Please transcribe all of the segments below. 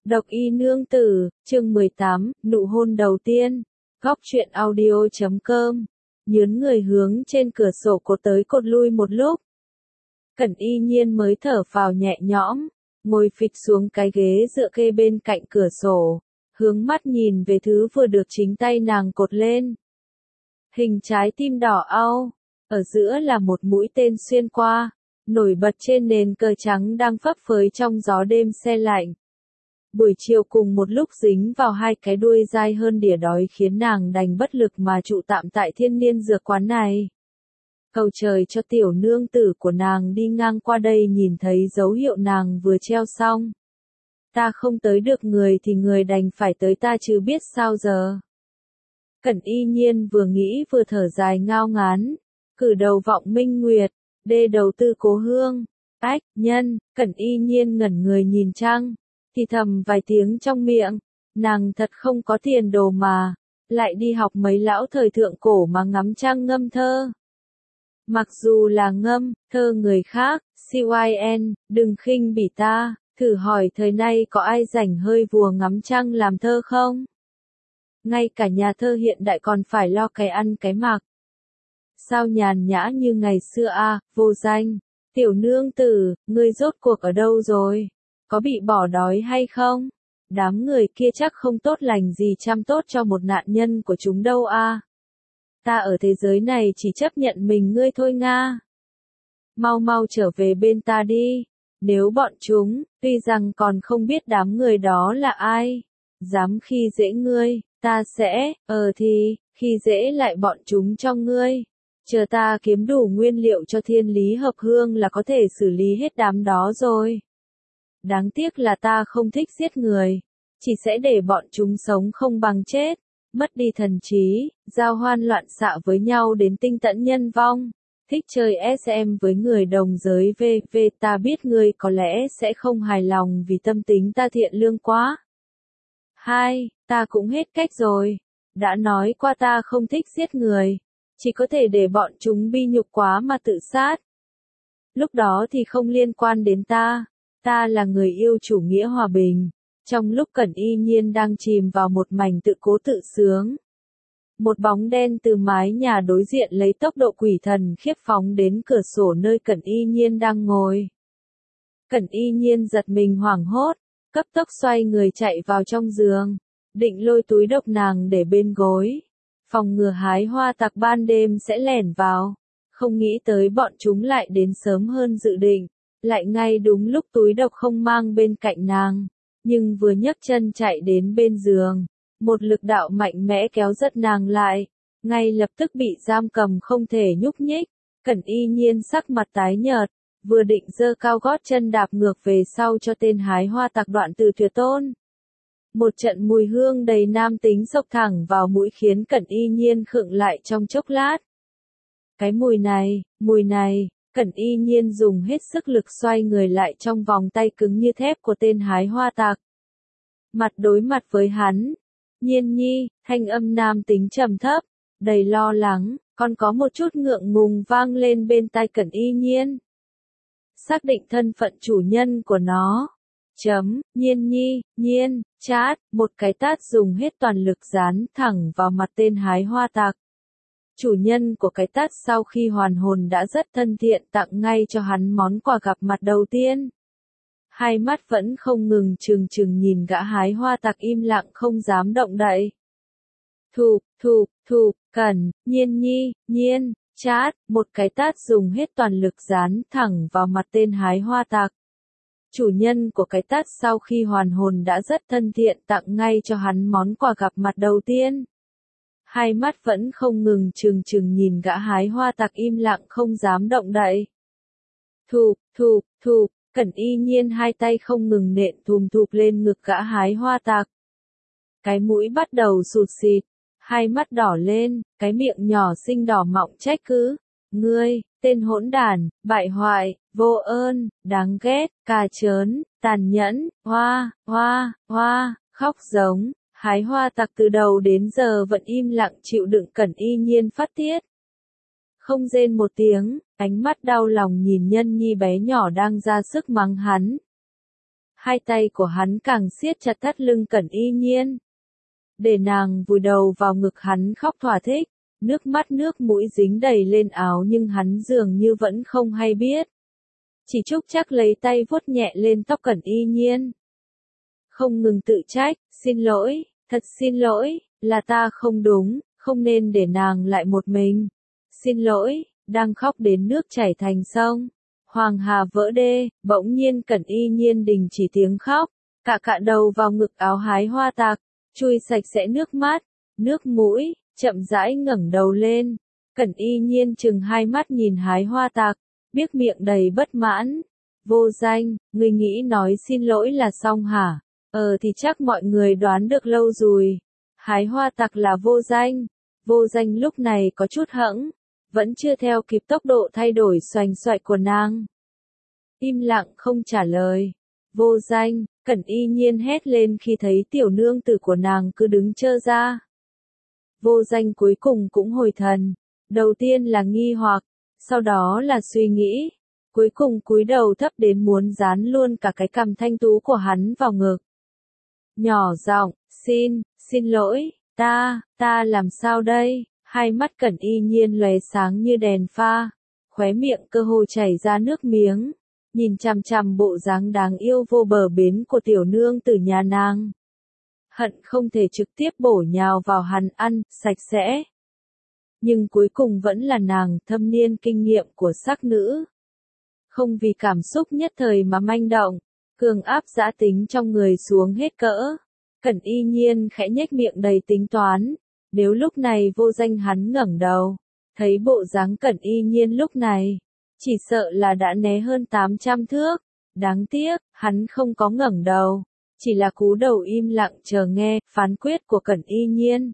Độc y nương tử, chương 18, nụ hôn đầu tiên. Góc truyện audio.com. Nhướn người hướng trên cửa sổ cột tới cột lui một lúc. Cẩn Y Nhiên mới thở phào nhẹ nhõm, ngồi phịch xuống cái ghế dựa kê bên cạnh cửa sổ, hướng mắt nhìn về thứ vừa được chính tay nàng cột lên. Hình trái tim đỏ au, ở giữa là một mũi tên xuyên qua, nổi bật trên nền cờ trắng đang phấp phới trong gió đêm se lạnh. Buổi chiều cùng một lúc dính vào hai cái đuôi dai hơn đỉa đói khiến nàng đành bất lực mà trụ tạm tại thiên niên dược quán này. Cầu trời cho tiểu nương tử của nàng đi ngang qua đây nhìn thấy dấu hiệu nàng vừa treo xong. Ta không tới được người thì người đành phải tới ta chứ biết sao giờ. Cẩn Y Nhiên vừa nghĩ vừa thở dài ngao ngán, cử đầu vọng minh nguyệt, đê đầu tư cố hương. Ách, nhân, Cẩn Y Nhiên ngẩn người nhìn trăng, thì thầm vài tiếng trong miệng, nàng thật không có tiền đồ mà, lại đi học mấy lão thời thượng cổ mà ngắm trăng ngâm thơ. Mặc dù là ngâm, thơ người khác, CYN, đừng khinh bỉ ta, thử hỏi thời nay có ai rảnh hơi vùa ngắm trăng làm thơ không? Ngay cả nhà thơ hiện đại còn phải lo cái ăn cái mặc. Sao nhàn nhã như ngày xưa à, vô danh, tiểu nương tử, ngươi rốt cuộc ở đâu rồi? Có bị bỏ đói hay không? Đám người kia chắc không tốt lành gì chăm tốt cho một nạn nhân của chúng đâu à. Ta ở thế giới này chỉ chấp nhận mình ngươi thôi nga. Mau mau trở về bên ta đi. Nếu bọn chúng, tuy rằng còn không biết đám người đó là ai, dám khi dễ ngươi, ta sẽ, khi dễ lại bọn chúng cho ngươi. Chờ ta kiếm đủ nguyên liệu cho thiên lý hợp hương là có thể xử lý hết đám đó rồi. Đáng tiếc là ta không thích giết người, chỉ sẽ để bọn chúng sống không bằng chết, mất đi thần trí, giao hoan loạn xạ với nhau đến tinh tẫn nhân vong. Thích chơi SM với người đồng giới VV, ta biết ngươi có lẽ sẽ không hài lòng vì tâm tính ta thiện lương quá. 2. Ta cũng hết cách rồi. Đã nói qua ta không thích giết người, chỉ có thể để bọn chúng bi nhục quá mà tự sát. Lúc đó thì không liên quan đến ta. Ta là người yêu chủ nghĩa hòa bình. Trong lúc Cẩn Y Nhiên đang chìm vào một mảnh tự cố tự sướng, một bóng đen từ mái nhà đối diện lấy tốc độ quỷ thần khiếp phóng đến cửa sổ nơi Cẩn Y Nhiên đang ngồi. Cẩn Y Nhiên giật mình hoảng hốt, cấp tốc xoay người chạy vào trong giường, định lôi túi độc nàng để bên gối, phòng ngừa hái hoa tặc ban đêm sẽ lẻn vào. Không nghĩ tới bọn chúng lại đến sớm hơn dự định, lại ngay đúng lúc túi độc không mang bên cạnh nàng, nhưng vừa nhấc chân chạy đến bên giường, một lực đạo mạnh mẽ kéo giật nàng lại, ngay lập tức bị giam cầm không thể nhúc nhích. Cẩn Y Nhiên sắc mặt tái nhợt, vừa định giơ cao gót chân đạp ngược về sau cho tên hái hoa tặc đoạn từ tuyệt tôn. Một trận mùi hương đầy nam tính xộc thẳng vào mũi khiến Cẩn Y Nhiên khựng lại trong chốc lát. Cái mùi này, Cẩn Y Nhiên dùng hết sức lực xoay người lại trong vòng tay cứng như thép của tên hái hoa tặc. Mặt đối mặt với hắn, Nhiên nhi, thanh âm nam tính trầm thấp, đầy lo lắng, còn có một chút ngượng ngùng vang lên bên tai Cẩn Y Nhiên. Xác định thân phận chủ nhân của nó. Nhiên nhi, nhiên, chát, một cái tát dùng hết toàn lực dán thẳng vào mặt tên hái hoa tặc. Chủ nhân của cái tát sau khi hoàn hồn đã rất thân thiện tặng ngay cho hắn món quà gặp mặt đầu tiên. Hai mắt vẫn không ngừng trừng trừng nhìn gã hái hoa tặc im lặng không dám động đậy. Cẩn, Nhiên nhi, nhiên, chát, một cái tát dùng hết toàn lực dán thẳng vào mặt tên hái hoa tặc. Chủ nhân của cái tát sau khi hoàn hồn đã rất thân thiện tặng ngay cho hắn món quà gặp mặt đầu tiên. Hai mắt vẫn không ngừng trừng trừng nhìn gã hái hoa tặc im lặng không dám động đậy. Cẩn Y Nhiên hai tay không ngừng nện thùm thụp lên ngực gã hái hoa tặc. Cái mũi bắt đầu sụt xịt, hai mắt đỏ lên, cái miệng nhỏ xinh đỏ mọng trách cứ. Ngươi, tên hỗn đản, bại hoại, vô ơn, đáng ghét, cà chớn, tàn nhẫn, khóc giống. Hái hoa tặc từ đầu đến giờ vẫn im lặng chịu đựng Cẩn Y Nhiên phát tiết. Không rên một tiếng, ánh mắt đau lòng nhìn nhân nhi bé nhỏ đang ra sức mắng hắn. Hai tay của hắn càng siết chặt thắt lưng Cẩn Y Nhiên. Để nàng vùi đầu vào ngực hắn khóc thỏa thích, nước mắt nước mũi dính đầy lên áo nhưng hắn dường như vẫn không hay biết. Chỉ Trúc Trác lấy tay vuốt nhẹ lên tóc Cẩn Y Nhiên. Không ngừng tự trách, xin lỗi, thật xin lỗi, là ta không đúng, không nên để nàng lại một mình. Xin lỗi, đang khóc đến nước chảy thành sông. Hoàng hà vỡ đê, bỗng nhiên Cẩn Y Nhiên đình chỉ tiếng khóc, cạ đầu vào ngực áo hái hoa tạc, chui sạch sẽ nước mắt, nước mũi, chậm rãi ngẩng đầu lên. Cẩn Y Nhiên chừng hai mắt nhìn hái hoa tạc, biếc miệng đầy bất mãn. Vô Danh, ngươi nghĩ nói xin lỗi là xong hả? Thì chắc mọi người đoán được lâu rồi. Hái hoa tạc là Vô Danh. Vô Danh lúc này có chút hẫng, vẫn chưa theo kịp tốc độ thay đổi xoành xoạch của nàng. Im lặng không trả lời. Vô Danh, Cẩn Y Nhiên hét lên khi thấy tiểu nương tử của nàng cứ đứng trơ ra. Vô Danh cuối cùng cũng hồi thần. Đầu tiên là nghi hoặc, sau đó là suy nghĩ, cuối cùng cúi đầu thấp đến muốn dán luôn cả cái cằm thanh tú của hắn vào ngực. Nhỏ giọng, xin lỗi, ta làm sao đây? Hai mắt Cẩn Y Nhiên lóe sáng như đèn pha, khóe miệng cơ hồ chảy ra nước miếng, nhìn chằm chằm bộ dáng đáng yêu vô bờ bến của tiểu nương tử nhà nàng. Hận không thể trực tiếp bổ nhào vào hắn ăn, sạch sẽ. Nhưng cuối cùng vẫn là nàng thâm niên kinh nghiệm của sắc nữ. Không vì cảm xúc nhất thời mà manh động, cường áp dã tính trong người xuống hết cỡ. Cẩn Y Nhiên khẽ nhếch miệng đầy tính toán, nếu lúc này Vô Danh hắn ngẩng đầu, thấy bộ dáng Cẩn Y Nhiên lúc này, chỉ sợ là đã né hơn 800 thước. Đáng tiếc, hắn không có ngẩng đầu, chỉ là cúi đầu im lặng chờ nghe phán quyết của Cẩn Y Nhiên.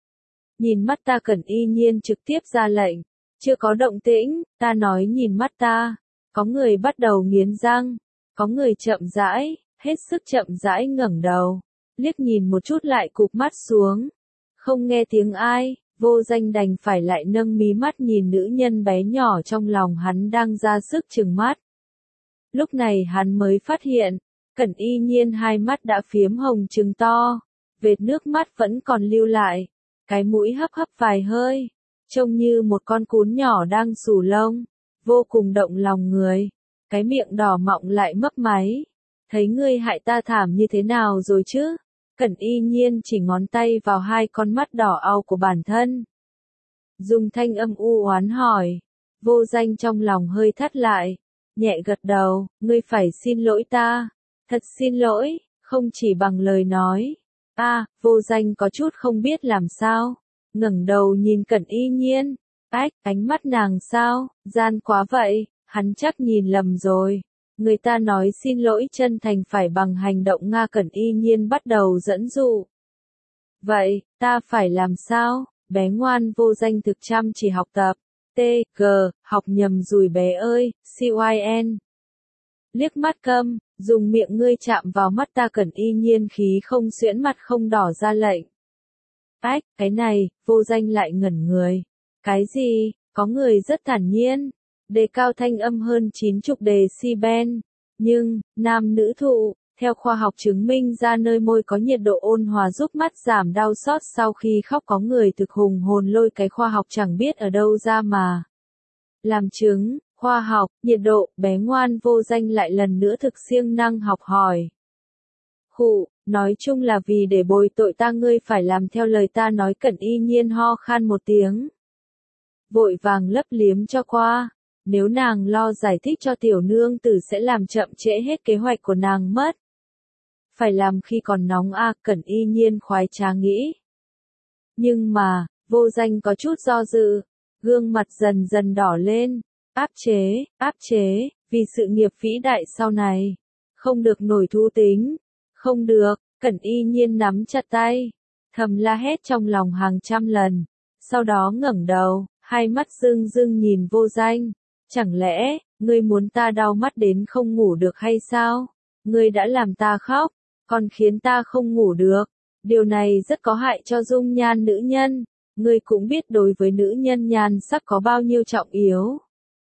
Nhìn mắt ta, Cẩn Y Nhiên trực tiếp ra lệnh, chưa có động tĩnh, ta nói nhìn mắt ta. Có người bắt đầu nghiến răng, có người chậm rãi, hết sức chậm rãi ngẩng đầu, liếc nhìn một chút lại cụp mắt xuống. Không nghe tiếng ai, Vô Danh đành phải lại nâng mí mắt nhìn nữ nhân bé nhỏ trong lòng hắn đang ra sức trừng mắt. Lúc này hắn mới phát hiện, Cẩn Y Nhiên hai mắt đã phiếm hồng trừng to, vệt nước mắt vẫn còn lưu lại, cái mũi hấp hấp vài hơi, trông như một con cún nhỏ đang xù lông, vô cùng động lòng người. Cái miệng đỏ mọng lại mấp máy. Thấy ngươi hại ta thảm như thế nào rồi chứ? Cẩn Y Nhiên chỉ ngón tay vào hai con mắt đỏ au của bản thân. Dùng thanh âm u oán hỏi. Vô Danh trong lòng hơi thắt lại, nhẹ gật đầu, ngươi phải xin lỗi ta. Thật xin lỗi, không chỉ bằng lời nói. Vô Danh có chút không biết làm sao. Ngẩng đầu nhìn Cẩn Y Nhiên. Ánh mắt nàng sao, gian quá vậy, hắn chắc nhìn lầm rồi. Người ta nói xin lỗi chân thành phải bằng hành động Nga. Cẩn Y Nhiên bắt đầu dẫn dụ. Vậy, ta phải làm sao? Bé ngoan. Vô Danh thực chăm chỉ học tập. Học nhầm rồi bé ơi, CYN. Liếc mắt câm, dùng miệng ngươi chạm vào mắt ta. Cẩn Y Nhiên khí không xuyễn mặt không đỏ ra lệnh. Cái này, Vô Danh lại ngẩn người. Cái gì? Có người rất thản nhiên, đề cao thanh âm hơn 90 decibel. Nhưng, nam nữ thụ, theo khoa học chứng minh ra nơi môi có nhiệt độ ôn hòa giúp mắt giảm đau xót sau khi khóc. Có người thực hùng hồn lôi cái khoa học chẳng biết ở đâu ra mà làm chứng. Khoa học, nhiệt độ, bé ngoan. Vô Danh lại lần nữa thực siêng năng học hỏi. Nói chung là vì để bồi tội ta ngươi phải làm theo lời ta nói. Cẩn Y Nhiên ho khan một tiếng, vội vàng lấp liếm cho qua. Nếu nàng lo giải thích cho tiểu nương tử sẽ làm chậm trễ hết kế hoạch của nàng mất. Phải làm khi còn nóng Cẩn Y Nhiên khoái trá nghĩ. Nhưng mà, Vô Danh có chút do dự, gương mặt dần dần đỏ lên, áp chế, vì sự nghiệp vĩ đại sau này. Không được nổi thú tính, không được. Cẩn Y Nhiên nắm chặt tay, thầm la hét trong lòng hàng trăm lần, sau đó ngẩng đầu, hai mắt rưng rưng nhìn Vô Danh. Chẳng lẽ, ngươi muốn ta đau mắt đến không ngủ được hay sao? Ngươi đã làm ta khóc, còn khiến ta không ngủ được. Điều này rất có hại cho dung nhan nữ nhân. Ngươi cũng biết đối với nữ nhân nhan sắc có bao nhiêu trọng yếu.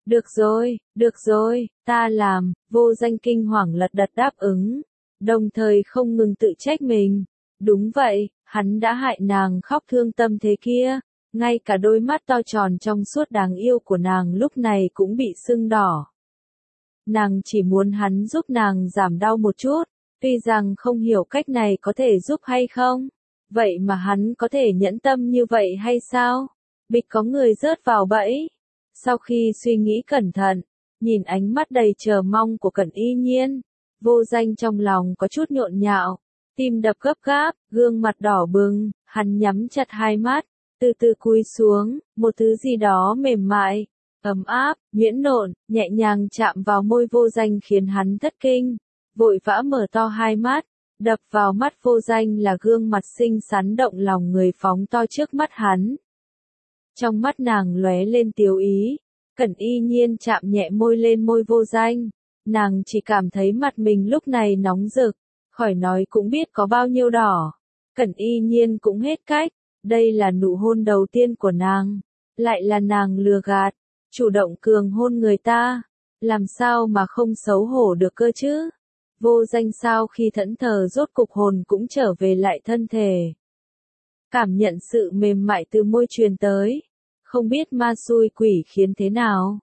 được rồi, ta làm, Vô Danh kinh hoàng lật đật đáp ứng, đồng thời không ngừng tự trách mình. Đúng vậy, hắn đã hại nàng khóc thương tâm thế kia, ngay cả đôi mắt to tròn trong suốt đáng yêu của nàng lúc này cũng bị sưng đỏ. Nàng chỉ muốn hắn giúp nàng giảm đau một chút, tuy rằng không hiểu cách này có thể giúp hay không. Vậy mà hắn có thể nhẫn tâm như vậy hay sao? Bịch có người rớt vào bẫy. Sau khi suy nghĩ cẩn thận, nhìn ánh mắt đầy chờ mong của Cẩn Y Nhiên, Vô Danh trong lòng có chút nhộn nhạo, tim đập gấp gáp, gương mặt đỏ bừng, hắn nhắm chặt hai mắt, từ từ cúi xuống, một thứ gì đó mềm mại, ấm áp, nhuyễn nộn, nhẹ nhàng chạm vào môi Vô Danh khiến hắn thất kinh, vội vã mở to hai mắt, đập vào mắt Vô Danh là gương mặt xinh xắn động lòng người phóng to trước mắt hắn. Trong mắt nàng lóe lên tiếu ý, Cẩn Y Nhiên chạm nhẹ môi lên môi Vô Danh, nàng chỉ cảm thấy mặt mình lúc này nóng rực, khỏi nói cũng biết có bao nhiêu đỏ. Cẩn Y Nhiên cũng hết cách, đây là nụ hôn đầu tiên của nàng, lại là nàng lừa gạt, chủ động cường hôn người ta, làm sao mà không xấu hổ được cơ chứ? Vô Danh sau khi thẫn thờ rốt cục hồn cũng trở về lại thân thể. Cảm nhận sự mềm mại từ môi truyền tới, không biết ma xui quỷ khiến thế nào.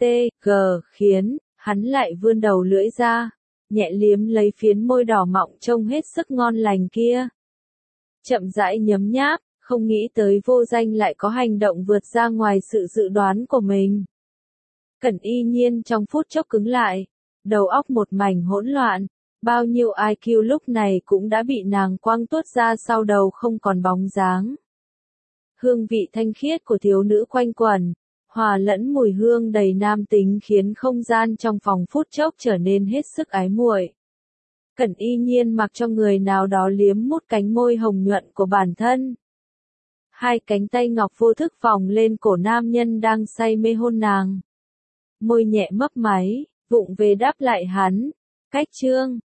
Khiến, hắn lại vươn đầu lưỡi ra, nhẹ liếm lấy phiến môi đỏ mọng trông hết sức ngon lành kia. Chậm rãi nhấm nháp, không nghĩ tới Vô Danh lại có hành động vượt ra ngoài sự dự đoán của mình. Cẩn Y Nhiên trong phút chốc cứng lại, đầu óc một mảnh hỗn loạn, bao nhiêu IQ lúc này cũng đã bị nàng quăng tuốt ra sau đầu không còn bóng dáng. Hương vị thanh khiết của thiếu nữ quanh quẩn, hòa lẫn mùi hương đầy nam tính khiến không gian trong phòng phút chốc trở nên hết sức ái muội. Cẩn Y Nhiên mặc cho người nào đó liếm mút cánh môi hồng nhuận của bản thân. Hai cánh tay ngọc vô thức vòng lên cổ nam nhân đang say mê hôn nàng. Môi nhẹ mấp máy, vụng về đáp lại hắn. Cách chương